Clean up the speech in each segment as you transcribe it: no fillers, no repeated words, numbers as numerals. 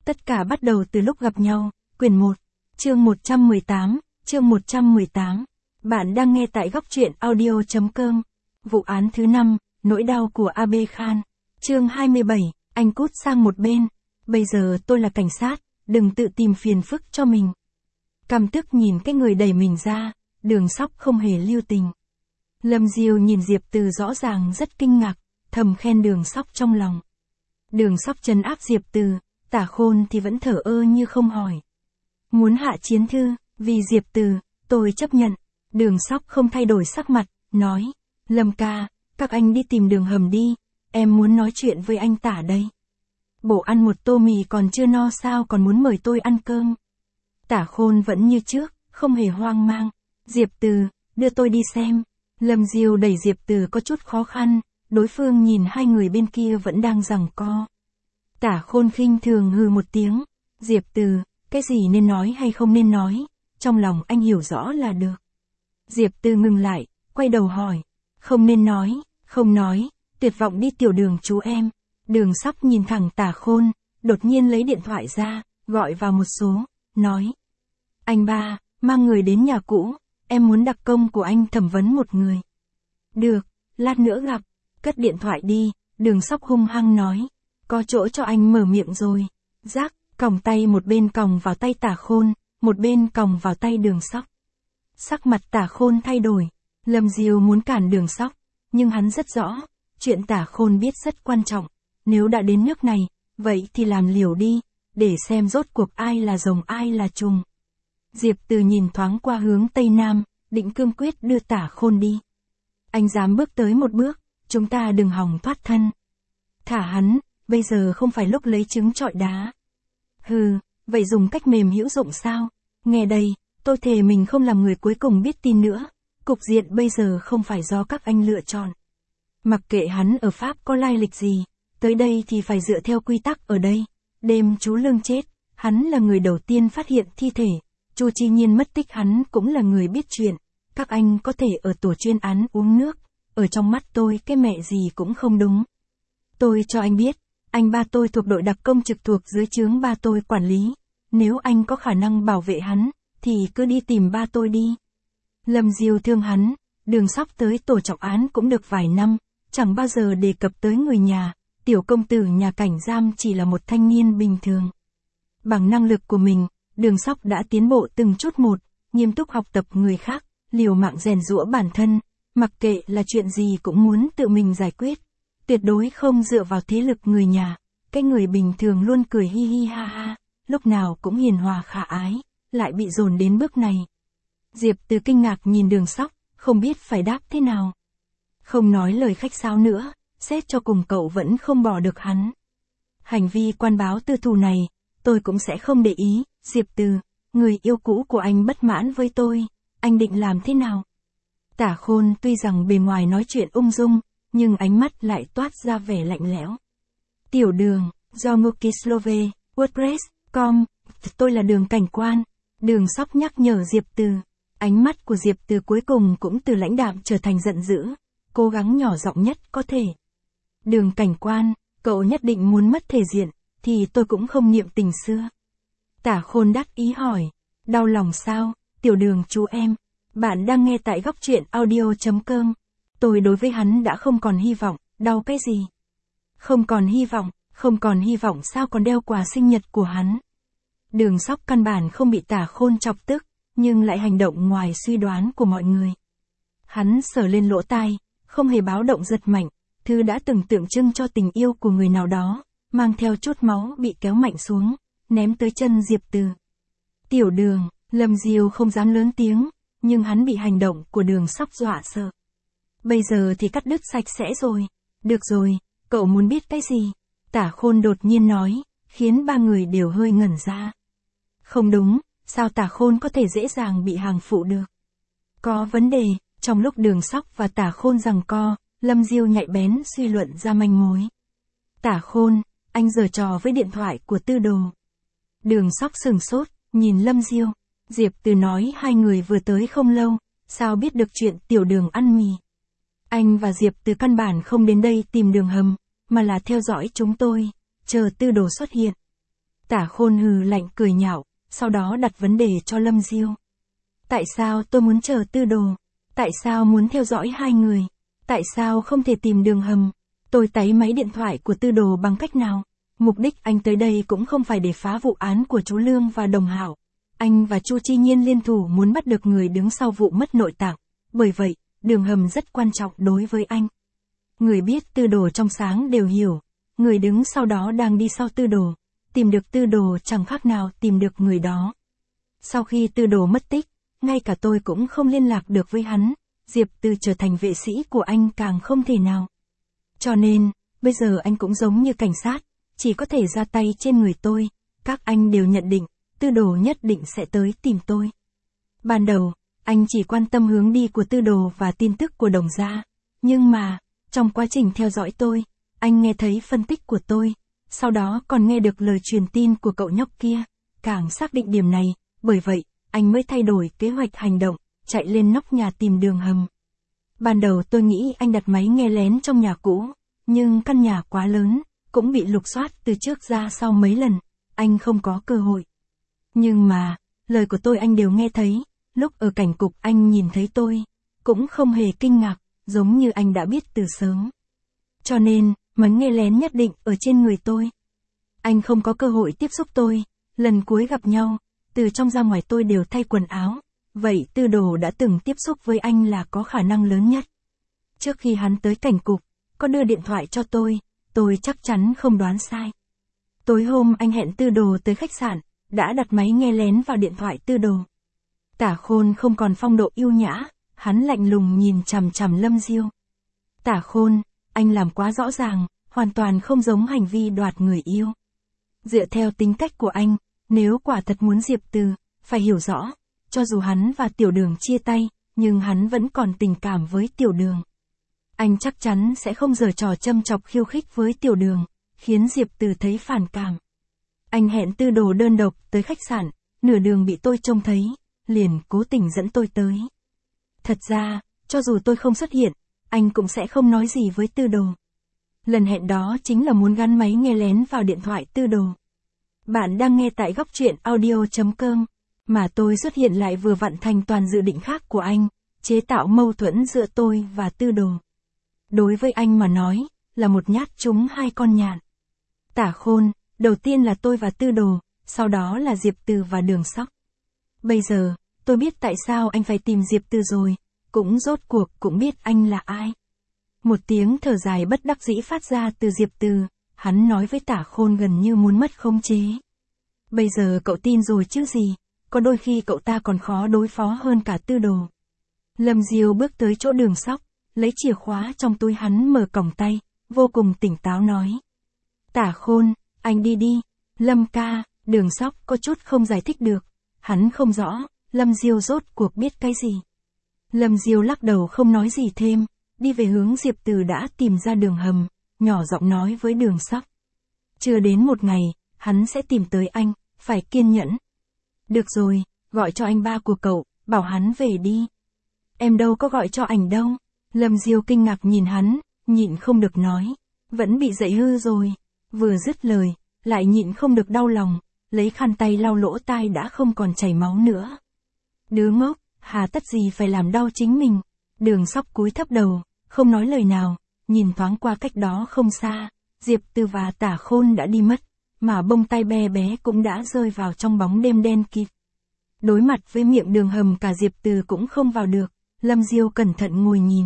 Tất cả bắt đầu từ lúc gặp nhau, quyển 1, chương 118. Bạn đang nghe tại góc truyện audio.com. Vụ án thứ 5, nỗi đau của AB Khan. Chương 27, anh cút sang một bên. Bây giờ tôi là cảnh sát, đừng tự tìm phiền phức cho mình. Căm tức nhìn cái người đẩy mình ra, Đường Sóc không hề lưu tình. Lâm Diêu nhìn Diệp Từ rõ ràng rất kinh ngạc, thầm khen Đường Sóc trong lòng. Đường Sóc trấn áp Diệp Từ, Tả Khôn thì vẫn thở ơ như không hỏi. Muốn hạ chiến thư, vì Diệp Từ, tôi chấp nhận. Đường Sóc không thay đổi sắc mặt, nói, Lâm ca, các anh đi tìm Đường Hầm đi, em muốn nói chuyện với anh Tả đây. Bộ ăn một tô mì còn chưa no sao còn muốn mời tôi ăn cơm. Tả Khôn vẫn như trước, không hề hoang mang. Diệp Từ, đưa tôi đi xem. Lâm Diêu đẩy Diệp Từ có chút khó khăn, đối phương nhìn hai người bên kia vẫn đang giằng co. Tả Khôn khinh thường hừ một tiếng. Diệp Từ, cái gì nên nói hay không nên nói, trong lòng anh hiểu rõ là được. Diệp Từ ngừng lại, quay đầu hỏi. Không nên nói, không nói, tuyệt vọng đi tiểu Đường chú em. Đường Sóc nhìn thẳng Tả Khôn, đột nhiên lấy điện thoại ra, gọi vào một số, nói. Anh ba, mang người đến nhà cũ, em muốn đặc công của anh thẩm vấn một người. Được, lát nữa gặp, cất điện thoại đi, Đường Sóc hung hăng nói. Có chỗ cho anh mở miệng rồi. Rác, còng tay một bên còng vào tay Tả Khôn, một bên còng vào tay Đường Sóc. Sắc mặt Tả Khôn thay đổi. Lâm Diêu muốn cản Đường Sóc, nhưng hắn rất rõ, chuyện Tả Khôn biết rất quan trọng. Nếu đã đến nước này, vậy thì làm liều đi, để xem rốt cuộc ai là rồng ai là trùng. Diệp Từ nhìn thoáng qua hướng Tây Nam, định cương quyết đưa Tả Khôn đi. Anh dám bước tới một bước, chúng ta đừng hòng thoát thân. Thả hắn, bây giờ không phải lúc lấy trứng trọi đá. Hừ, vậy dùng cách mềm hữu dụng sao? Nghe đây, tôi thề mình không làm người cuối cùng biết tin nữa. Cục diện bây giờ không phải do các anh lựa chọn. Mặc kệ hắn ở Pháp có lai lịch gì, tới đây thì phải dựa theo quy tắc ở đây. Đêm chú Lương chết, hắn là người đầu tiên phát hiện thi thể. Chu Chi Nhiên mất tích, hắn cũng là người biết chuyện. Các anh có thể ở tổ chuyên án uống nước. Ở trong mắt tôi cái mẹ gì cũng không đúng. Tôi cho anh biết, anh ba tôi thuộc đội đặc công trực thuộc dưới trướng ba tôi quản lý. Nếu anh có khả năng bảo vệ hắn, thì cứ đi tìm ba tôi đi. Lâm Diêu thương hắn, Đường Sóc tới tổ trọng án cũng được vài năm, chẳng bao giờ đề cập tới người nhà. Tiểu công tử nhà cảnh giam chỉ là một thanh niên bình thường. Bằng năng lực của mình, Đường Sóc đã tiến bộ từng chút một, nghiêm túc học tập người khác, liều mạng rèn giũa bản thân, mặc kệ là chuyện gì cũng muốn tự mình giải quyết. Tuyệt đối không dựa vào thế lực người nhà, cái người bình thường luôn cười hi hi ha ha, lúc nào cũng hiền hòa khả ái, lại bị dồn đến bước này. Diệp Từ kinh ngạc nhìn Đường Sóc, không biết phải đáp thế nào. Không nói lời khách sáo nữa, xét cho cùng cậu vẫn không bỏ được hắn. Hành vi quan báo tư thù này, tôi cũng sẽ không để ý. Diệp Từ, người yêu cũ của anh bất mãn với tôi, anh định làm thế nào? Tả Khôn tuy rằng bề ngoài nói chuyện ung dung, nhưng ánh mắt lại toát ra vẻ lạnh lẽo. Tiểu Đường, do Mukislove, WordPress.com, tôi là Đường cảnh quan. Đường Sóc nhắc nhở Diệp Từ. Ánh mắt của Diệp Từ cuối cùng cũng từ lãnh đạm trở thành giận dữ, cố gắng nhỏ giọng nhất có thể. Đường cảnh quan, cậu nhất định muốn mất thể diện, thì tôi cũng không niệm tình xưa. Tả Khôn đắc ý hỏi, đau lòng sao, tiểu Đường chú em, bạn đang nghe tại góc truyện audio.com. Tôi đối với hắn đã không còn hy vọng, đau cái gì? Không còn hy vọng sao còn đeo quà sinh nhật của hắn? Đường Sóc căn bản không bị Tả Khôn chọc tức, nhưng lại hành động ngoài suy đoán của mọi người. Hắn sờ lên lỗ tai, không hề báo động giật mạnh, thứ đã từng tượng trưng cho tình yêu của người nào đó, mang theo chút máu bị kéo mạnh xuống, ném tới chân Diệp Từ. Tiểu Đường, Lâm Diêu không dám lớn tiếng, nhưng hắn bị hành động của Đường Sóc dọa sợ. Bây giờ thì cắt đứt sạch sẽ rồi. Được rồi, cậu muốn biết cái gì? Tả Khôn đột nhiên nói, khiến ba người đều hơi ngẩn ra. Không đúng, sao Tả Khôn có thể dễ dàng bị hàng phụ được? Có vấn đề. Trong lúc Đường Sóc và Tả Khôn giằng co, Lâm Diêu nhạy bén suy luận ra manh mối. Tả Khôn, anh giở trò với điện thoại của Tư Đồ. Đường Sóc sừng sốt, nhìn Lâm Diêu. Diệp Từ nói hai người vừa tới không lâu, sao biết được chuyện tiểu Đường ăn mì. Anh và Diệp Từ căn bản không đến đây tìm Đường Hầm, mà là theo dõi chúng tôi, chờ Tư Đồ xuất hiện. Tả Khôn hừ lạnh cười nhạo, sau đó đặt vấn đề cho Lâm Diêu. Tại sao tôi muốn chờ Tư Đồ? Tại sao muốn theo dõi hai người? Tại sao không thể tìm đường hầm? Tôi tấy máy điện thoại của Tư Đồ bằng cách nào? Mục đích anh tới đây cũng không phải để phá vụ án của chú Lương và đồng hảo. Anh và Chu Chi Nhiên liên thủ muốn bắt được người đứng sau vụ mất nội tạng. Bởi vậy, đường hầm rất quan trọng đối với anh. Người biết Tư Đồ trong sáng đều hiểu. Người đứng sau đó đang đi sau Tư Đồ. Tìm được Tư Đồ chẳng khác nào tìm được người đó. Sau khi Tư Đồ mất tích, ngay cả tôi cũng không liên lạc được với hắn. Diệp Từ trở thành vệ sĩ của anh càng không thể nào. Cho nên, bây giờ anh cũng giống như cảnh sát, chỉ có thể ra tay trên người tôi. Các anh đều nhận định, Tư Đồ nhất định sẽ tới tìm tôi. Ban đầu, anh chỉ quan tâm hướng đi của Tư Đồ và tin tức của Đồng gia. Nhưng mà, trong quá trình theo dõi tôi, anh nghe thấy phân tích của tôi. Sau đó còn nghe được lời truyền tin của cậu nhóc kia. Càng xác định điểm này, bởi vậy, anh mới thay đổi kế hoạch hành động, chạy lên nóc nhà tìm đường hầm. Ban đầu tôi nghĩ anh đặt máy nghe lén trong nhà cũ, nhưng căn nhà quá lớn, cũng bị lục soát từ trước ra sau mấy lần, anh không có cơ hội. Nhưng mà, lời của tôi anh đều nghe thấy, lúc ở cảnh cục anh nhìn thấy tôi, cũng không hề kinh ngạc, giống như anh đã biết từ sớm. Cho nên, máy nghe lén nhất định ở trên người tôi. Anh không có cơ hội tiếp xúc tôi, lần cuối gặp nhau, từ trong ra ngoài tôi đều thay quần áo, vậy Tư Đồ đã từng tiếp xúc với anh là có khả năng lớn nhất. Trước khi hắn tới cảnh cục, có đưa điện thoại cho tôi chắc chắn không đoán sai. Tối hôm anh hẹn Tư Đồ tới khách sạn, đã đặt máy nghe lén vào điện thoại Tư Đồ. Tả Khôn không còn phong độ yêu nhã, hắn lạnh lùng nhìn chằm chằm Lâm Diêu. Tả Khôn, anh làm quá rõ ràng, hoàn toàn không giống hành vi đoạt người yêu. Dựa theo tính cách của anh, nếu quả thật muốn Diệp Từ, phải hiểu rõ, cho dù hắn và Tiểu Đường chia tay, nhưng hắn vẫn còn tình cảm với Tiểu Đường. Anh chắc chắn sẽ không giở trò châm chọc khiêu khích với Tiểu Đường, khiến Diệp Từ thấy phản cảm. Anh hẹn Tư Đồ đơn độc tới khách sạn, nửa đường bị tôi trông thấy, liền cố tình dẫn tôi tới. Thật ra, cho dù tôi không xuất hiện, anh cũng sẽ không nói gì với Tư Đồ. Lần hẹn đó chính là muốn gắn máy nghe lén vào điện thoại Tư Đồ. Bạn đang nghe tại góc truyện audio.com, mà tôi xuất hiện lại vừa vặn thành toàn dự định khác của anh, chế tạo mâu thuẫn giữa tôi và Tư Đồ. Đối với anh mà nói, là một nhát trúng hai con nhạn. Tả Khôn, đầu tiên là tôi và Tư Đồ, sau đó là Diệp Từ và Đường Sóc. Bây giờ, tôi biết tại sao anh phải tìm Diệp Từ rồi, cũng rốt cuộc cũng biết anh là ai. Một tiếng thở dài bất đắc dĩ phát ra từ Diệp Từ, hắn nói với Tả Khôn gần như muốn mất khống chế. Bây giờ cậu tin rồi chứ gì, có đôi khi cậu ta còn khó đối phó hơn cả Tư Đồ. Lâm Diêu bước tới chỗ Đường Sóc, lấy chìa khóa trong túi hắn mở còng tay, vô cùng tỉnh táo nói. Tả Khôn, anh đi đi. Lâm ca, Đường Sóc có chút không giải thích được. Hắn không rõ, Lâm Diêu rốt cuộc biết cái gì. Lâm Diêu lắc đầu không nói gì thêm, đi về hướng Diệp Từ đã tìm ra đường hầm, nhỏ giọng nói với Đường Sóc. Chưa đến một ngày, hắn sẽ tìm tới anh, phải kiên nhẫn. Được rồi, gọi cho anh ba của cậu, bảo hắn về đi. Em đâu có gọi cho ảnh đâu. Lâm Diêu kinh ngạc nhìn hắn, nhịn không được nói. Vẫn bị dậy hư rồi. Vừa dứt lời, lại nhịn không được đau lòng, lấy khăn tay lau lỗ tai đã không còn chảy máu nữa. Đứa ngốc, hà tất gì phải làm đau chính mình. Đường Sóc cúi thấp đầu, không nói lời nào, nhìn thoáng qua cách đó không xa, Diệp Từ và Tả Khôn đã đi mất, mà bông tai bé bé cũng đã rơi vào trong bóng đêm đen kịt. Đối mặt với miệng đường hầm cả Diệp Từ cũng không vào được, Lâm Diêu cẩn thận ngồi nhìn.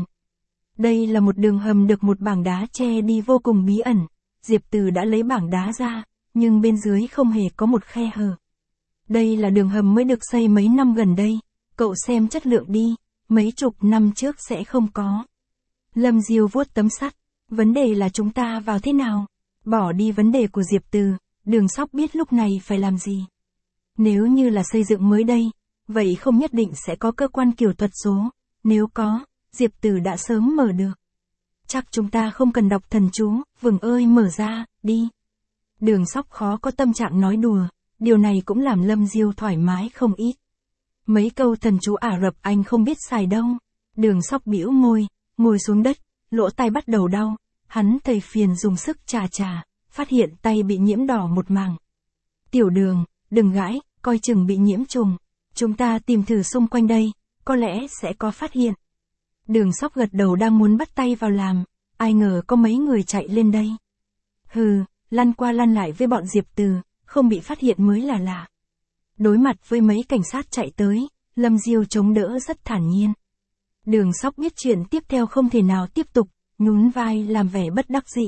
Đây là một đường hầm được một bảng đá che đi vô cùng bí ẩn, Diệp Từ đã lấy bảng đá ra, nhưng bên dưới không hề có một khe hở. Đây là đường hầm mới được xây mấy năm gần đây, cậu xem chất lượng đi, mấy chục năm trước sẽ không có. Lâm Diêu vuốt tấm sắt, vấn đề là chúng ta vào thế nào? Bỏ đi vấn đề của Diệp Từ, Đường Sóc biết lúc này phải làm gì. Nếu như là xây dựng mới đây, vậy không nhất định sẽ có cơ quan kiểu thuật số, nếu có, Diệp Từ đã sớm mở được. Chắc chúng ta không cần đọc thần chú, vừng ơi mở ra, đi. Đường Sóc khó có tâm trạng nói đùa, điều này cũng làm Lâm Diêu thoải mái không ít. Mấy câu thần chú Ả Rập anh không biết xài đâu. Đường Sóc bĩu môi, ngồi xuống đất, lỗ tai bắt đầu đau, hắn thầy phiền dùng sức chà chà, phát hiện tay bị nhiễm đỏ một mảng. Tiểu Đường, đừng gãi, coi chừng bị nhiễm trùng. Chúng ta tìm thử xung quanh đây, có lẽ sẽ có phát hiện. Đường Sóc gật đầu đang muốn bắt tay vào làm, ai ngờ có mấy người chạy lên đây. Hừ, lăn qua lăn lại với bọn Diệp Từ, không bị phát hiện mới là lạ. Đối mặt với mấy cảnh sát chạy tới, Lâm Diêu chống đỡ rất thản nhiên. Đường Sóc biết chuyện tiếp theo không thể nào tiếp tục, nhún vai làm vẻ bất đắc dĩ.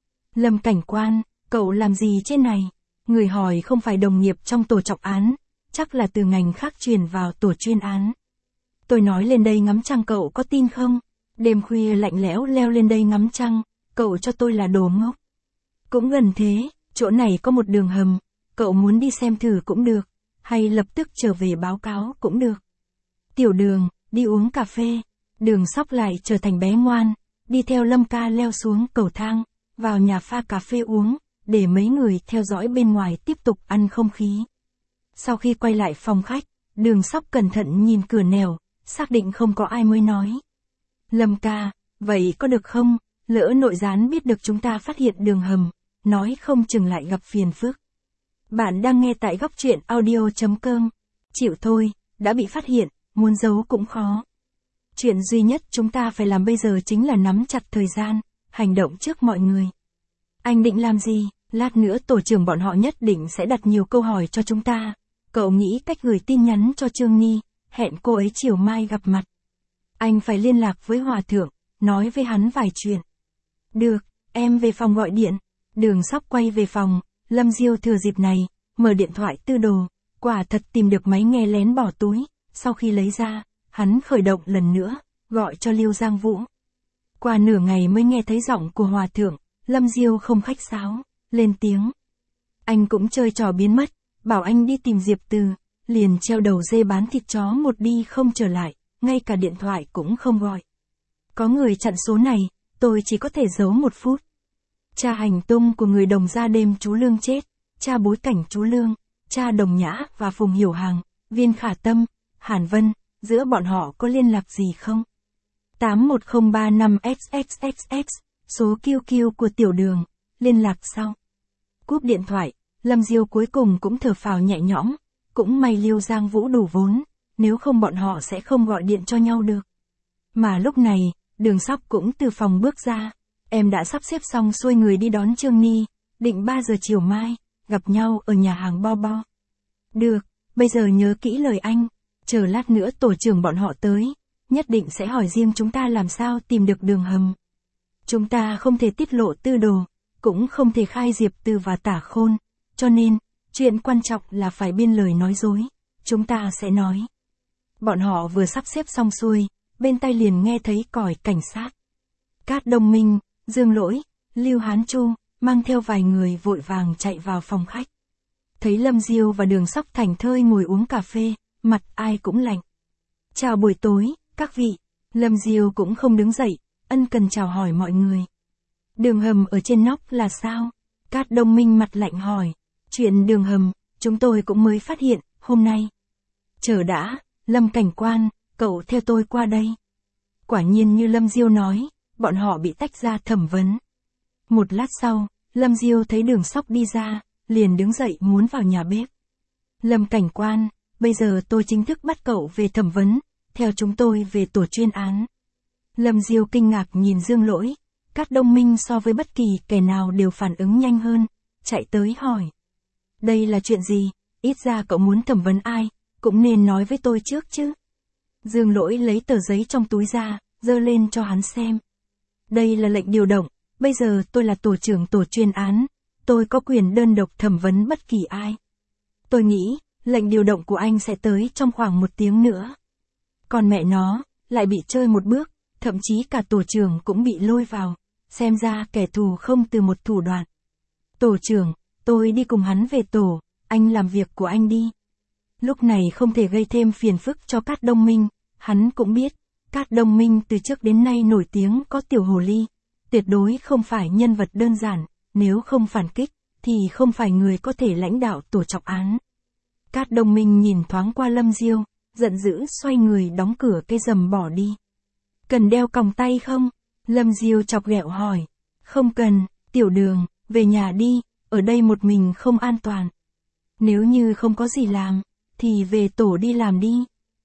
Lâm cảnh quan, cậu làm gì trên này? Người hỏi không phải đồng nghiệp trong tổ trọng án, chắc là từ ngành khác truyền vào tổ chuyên án. Tôi nói lên đây ngắm trăng cậu có tin không? Đêm khuya lạnh lẽo leo lên đây ngắm trăng, cậu cho tôi là đồ ngốc. Cũng gần thế, chỗ này có một đường hầm, cậu muốn đi xem thử cũng được, hay lập tức trở về báo cáo cũng được. Tiểu Đường, đi uống cà phê. Đường Sóc lại trở thành bé ngoan, đi theo Lâm ca leo xuống cầu thang, vào nhà pha cà phê uống, để mấy người theo dõi bên ngoài tiếp tục ăn không khí. Sau khi quay lại phòng khách, Đường Sóc cẩn thận nhìn cửa nẻo, xác định không có ai mới nói. Lâm ca, vậy có được không? Lỡ nội gián biết được chúng ta phát hiện đường hầm, nói không chừng lại gặp phiền phức. Bạn đang nghe tại góc truyện audio.com. Chịu thôi, đã bị phát hiện, muốn giấu cũng khó. Chuyện duy nhất chúng ta phải làm bây giờ chính là nắm chặt thời gian, hành động trước mọi người. Anh định làm gì? Lát nữa tổ trưởng bọn họ nhất định sẽ đặt nhiều câu hỏi cho chúng ta. Cậu nghĩ cách gửi tin nhắn cho Trương Nghi, hẹn cô ấy chiều mai gặp mặt. Anh phải liên lạc với Hòa Thượng, nói với hắn vài chuyện. Được, em về phòng gọi điện. Đường Sóc quay về phòng, Lâm Diêu thừa dịp này, mở điện thoại tư đồ, quả thật tìm được máy nghe lén bỏ túi, sau khi lấy ra, hắn khởi động lần nữa, gọi cho Liêu Giang Vũ. Qua nửa ngày mới nghe thấy giọng của Hòa Thượng, Lâm Diêu không khách sáo, lên tiếng. Anh cũng chơi trò biến mất, bảo anh đi tìm Diệp Từ, liền treo đầu dê bán thịt chó một đi không trở lại, ngay cả điện thoại cũng không gọi. Có người chặn số này, tôi chỉ có thể giấu 1 phút. Tra hành tung của người Đồng gia đêm chú Lương chết, tra bối cảnh chú Lương, tra Đồng Nhã và Phùng Hiểu Hàng, Viên Khả Tâm, Hàn Vân, giữa bọn họ có liên lạc gì không? 81035XXXX, số QQ của Tiểu Đường, liên lạc sau. Cúp điện thoại, Lâm Diêu cuối cùng cũng thở phào nhẹ nhõm, cũng may Liêu Giang Vũ đủ vốn, nếu không bọn họ sẽ không gọi điện cho nhau được. Mà lúc này, Đường Sóc cũng từ phòng bước ra, em đã sắp xếp xong xuôi người đi đón Trương Nghi, định 3 giờ chiều mai, gặp nhau ở nhà hàng Bo Bo. Được, bây giờ nhớ kỹ lời anh, chờ lát nữa tổ trưởng bọn họ tới, nhất định sẽ hỏi riêng chúng ta làm sao tìm được đường hầm. Chúng ta không thể tiết lộ tư đồ, cũng không thể khai Diệp Từ và Tả Khôn, cho nên, chuyện quan trọng là phải biên lời nói dối, chúng ta sẽ nói. Bọn họ vừa sắp xếp xong xuôi, bên tai liền nghe thấy còi cảnh sát. Cát Đông Minh, Dương Lỗi, Lưu Hán Chu, mang theo vài người vội vàng chạy vào phòng khách. Thấy Lâm Diêu và Đường Sóc thảnh thơi ngồi uống cà phê, mặt ai cũng lạnh. Chào buổi tối, các vị. Lâm Diêu cũng không đứng dậy, ân cần chào hỏi mọi người. Đường hầm ở trên nóc là sao? Cát Đông Minh mặt lạnh hỏi. Chuyện đường hầm, chúng tôi cũng mới phát hiện, hôm nay. Chờ đã, Lâm cảnh quan, cậu theo tôi qua đây. Quả nhiên như Lâm Diêu nói, bọn họ bị tách ra thẩm vấn. Một lát sau, Lâm Diêu thấy Đường Sóc đi ra, liền đứng dậy muốn vào nhà bếp. Lâm cảnh quan, bây giờ tôi chính thức bắt cậu về thẩm vấn, theo chúng tôi về tổ chuyên án. Lâm Diêu kinh ngạc nhìn Dương Lỗi, Cát Đông Minh so với bất kỳ kẻ nào đều phản ứng nhanh hơn, chạy tới hỏi. Đây là chuyện gì, ít ra cậu muốn thẩm vấn ai, cũng nên nói với tôi trước chứ. Dương Lỗi lấy tờ giấy trong túi ra, giơ lên cho hắn xem. Đây là lệnh điều động, bây giờ tôi là tổ trưởng tổ chuyên án, tôi có quyền đơn độc thẩm vấn bất kỳ ai. Tôi nghĩ, lệnh điều động của anh sẽ tới trong khoảng 1 tiếng nữa. Còn mẹ nó, lại bị chơi một bước, thậm chí cả tổ trưởng cũng bị lôi vào, xem ra kẻ thù không từ một thủ đoạn. Tổ trưởng, tôi đi cùng hắn về tổ, anh làm việc của anh đi. Lúc này không thể gây thêm phiền phức cho Cát Đông Minh, hắn cũng biết, Cát Đông Minh từ trước đến nay nổi tiếng có tiểu hồ ly, tuyệt đối không phải nhân vật đơn giản, nếu không phản kích, thì không phải người có thể lãnh đạo tổ trọng án. Cát Đông Minh nhìn thoáng qua Lâm Diêu, giận dữ xoay người đóng cửa cái rầm bỏ đi. Cần đeo còng tay không? Lâm Diêu chọc ghẹo hỏi. Không cần, Tiểu Đường, về nhà đi, ở đây một mình không an toàn. Nếu như không có gì làm, thì về tổ đi làm đi.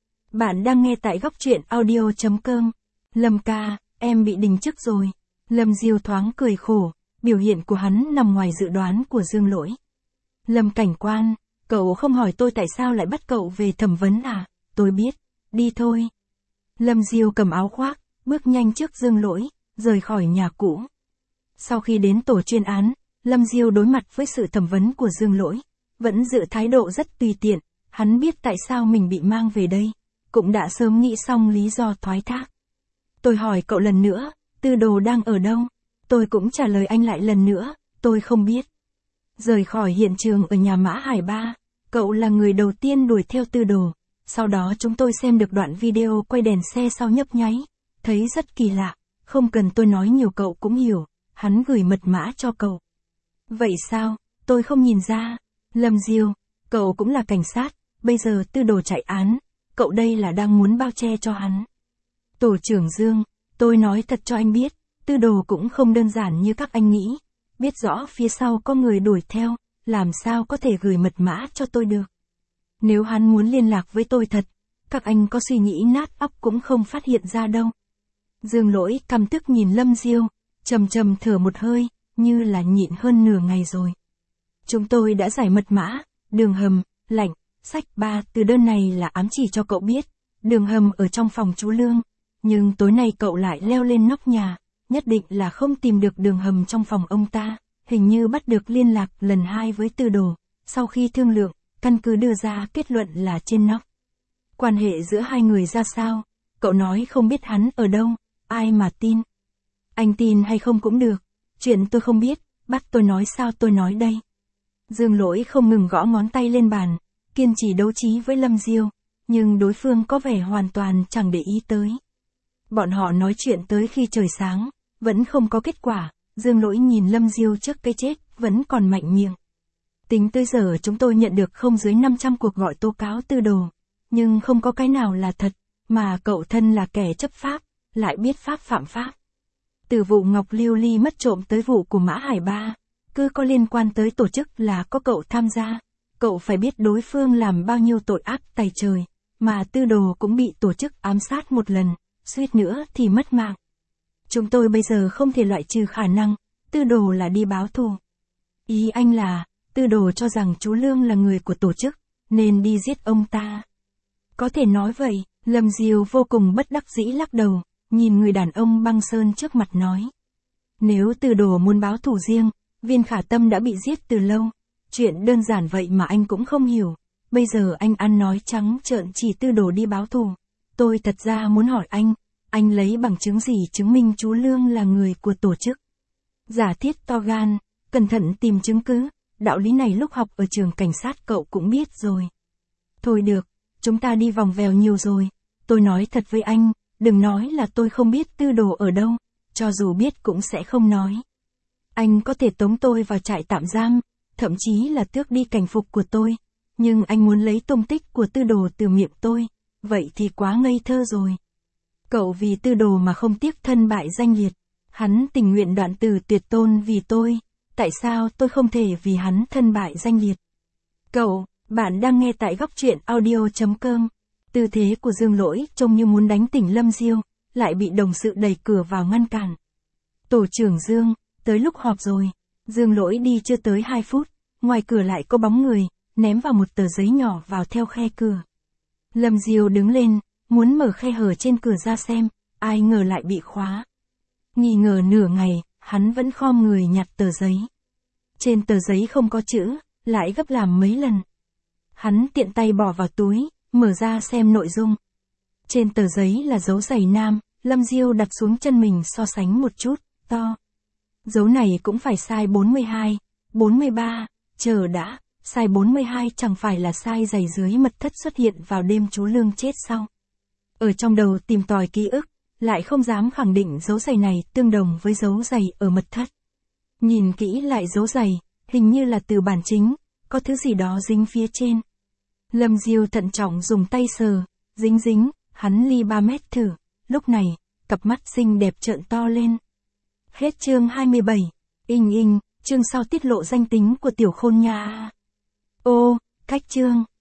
Bạn đang nghe tại góc truyện audio.com. Lâm ca, em bị đình chức rồi. Lâm Diêu thoáng cười khổ, biểu hiện của hắn nằm ngoài dự đoán của Dương Lỗi. Lâm cảnh quan, cậu không hỏi tôi tại sao lại bắt cậu về thẩm vấn à? Tôi biết, đi thôi. Lâm Diêu cầm áo khoác, bước nhanh trước Dương Lỗi, rời khỏi nhà cũ. Sau khi đến tổ chuyên án, Lâm Diêu đối mặt với sự thẩm vấn của Dương Lỗi, vẫn giữ thái độ rất tùy tiện. Hắn biết tại sao mình bị mang về đây, cũng đã sớm nghĩ xong lý do thoái thác. Tôi hỏi cậu lần nữa, Tư Đồ đang ở đâu? Tôi cũng trả lời anh lại lần nữa, tôi không biết. Rời khỏi hiện trường ở nhà Mã Hải Ba, cậu là người đầu tiên đuổi theo Tư Đồ. Sau đó chúng tôi xem được đoạn video quay đèn xe sau nhấp nháy, thấy rất kỳ lạ, không cần tôi nói nhiều cậu cũng hiểu, hắn gửi mật mã cho cậu. Vậy sao, tôi không nhìn ra. Lâm Diêu, cậu cũng là cảnh sát, bây giờ Tư Đồ chạy án, cậu đây là đang muốn bao che cho hắn. Tổ trưởng Dương, tôi nói thật cho anh biết, Tư Đồ cũng không đơn giản như các anh nghĩ, biết rõ phía sau có người đuổi theo, làm sao có thể gửi mật mã cho tôi được. Nếu hắn muốn liên lạc với tôi thật, các anh có suy nghĩ nát óc cũng không phát hiện ra đâu. Dương Lỗi căm tức nhìn Lâm Diêu, trầm trầm thở một hơi, như là nhịn hơn nửa ngày rồi. Chúng tôi đã giải mật mã, đường hầm, lạnh, sách 3 từ đơn này là ám chỉ cho cậu biết, đường hầm ở trong phòng chú Lương, nhưng tối nay cậu lại leo lên nóc nhà, nhất định là không tìm được đường hầm trong phòng ông ta, hình như bắt được liên lạc lần 2 với Tư Đồ, sau khi thương lượng, căn cứ đưa ra kết luận là trên nóc. Quan hệ giữa hai người ra sao? Cậu nói không biết hắn ở đâu, ai mà tin? Anh tin hay không cũng được, chuyện tôi không biết, bắt tôi nói sao tôi nói đây. Dương Lỗi không ngừng gõ ngón tay lên bàn, kiên trì đấu trí với Lâm Diêu, nhưng đối phương có vẻ hoàn toàn chẳng để ý tới. Bọn họ nói chuyện tới khi trời sáng, vẫn không có kết quả, Dương Lỗi nhìn Lâm Diêu trước cái chết, vẫn còn mạnh miệng. Tính tới giờ chúng tôi nhận được không dưới 500 cuộc gọi tố cáo Tư Đồ, nhưng không có cái nào là thật, mà cậu thân là kẻ chấp pháp, lại biết pháp phạm pháp. Từ vụ Ngọc Lưu Ly mất trộm tới vụ của Mã Hải Ba, cứ có liên quan tới tổ chức là có cậu tham gia, cậu phải biết đối phương làm bao nhiêu tội ác tày trời, mà Tư Đồ cũng bị tổ chức ám sát một lần, suýt nữa thì mất mạng. Chúng tôi bây giờ không thể loại trừ khả năng, Tư Đồ là đi báo thù. Ý anh là, Tư Đồ cho rằng chú Lương là người của tổ chức, nên đi giết ông ta. Có thể nói vậy, Lâm Diêu vô cùng bất đắc dĩ lắc đầu, nhìn người đàn ông băng sơn trước mặt nói. Nếu Tư Đồ muốn báo thù riêng, Viên Khả Tâm đã bị giết từ lâu, chuyện đơn giản vậy mà anh cũng không hiểu, bây giờ anh ăn nói trắng trợn chỉ Tư Đồ đi báo thù. Tôi thật ra muốn hỏi anh lấy bằng chứng gì chứng minh chú Lương là người của tổ chức? Giả thiết to gan, cẩn thận tìm chứng cứ, đạo lý này lúc học ở trường cảnh sát cậu cũng biết rồi. Thôi được, chúng ta đi vòng vèo nhiều rồi, tôi nói thật với anh, đừng nói là tôi không biết Tư Đồ ở đâu, cho dù biết cũng sẽ không nói. Anh có thể tống tôi vào trại tạm giam, thậm chí là tước đi cảnh phục của tôi, nhưng anh muốn lấy tung tích của Tư Đồ từ miệng tôi, vậy thì quá ngây thơ rồi. Cậu vì Tư Đồ mà không tiếc thân bại danh liệt, hắn tình nguyện đoạn từ tuyệt tôn vì tôi, tại sao tôi không thể vì hắn thân bại danh liệt? Bạn đang nghe tại góc truyện audio.com. Tư thế của Dương Lỗi trông như muốn đánh tỉnh Lâm Diêu, lại bị đồng sự đẩy cửa vào ngăn cản. Tổ trưởng Dương, tới lúc họp rồi. Dương Lỗi đi chưa tới 2 phút, ngoài cửa lại có bóng người, ném vào một tờ giấy nhỏ vào theo khe cửa. Lâm Diêu đứng lên, muốn mở khe hở trên cửa ra xem, ai ngờ lại bị khóa. Nghi ngờ nửa ngày, hắn vẫn khom người nhặt tờ giấy. Trên tờ giấy không có chữ, lại gấp làm mấy lần. Hắn tiện tay bỏ vào túi, mở ra xem nội dung. Trên tờ giấy là dấu giày nam, Lâm Diêu đặt xuống chân mình so sánh một chút, to. Dấu này cũng phải size 42, 43, chờ đã, size 42 chẳng phải là size giày dưới mật thất xuất hiện vào đêm chú Lương chết sau. Ở trong đầu tìm tòi ký ức, lại không dám khẳng định dấu giày này tương đồng với dấu giày ở mật thất. Nhìn kỹ lại dấu giày, hình như là từ bản chính, có thứ gì đó dính phía trên. Lâm Diêu thận trọng dùng tay sờ, dính, hắn ly 3 mét thử, lúc này, cặp mắt xinh đẹp trợn to lên. Hết chương 27, chương sau tiết lộ danh tính của Tiểu Khôn nha. Ô, Cách chương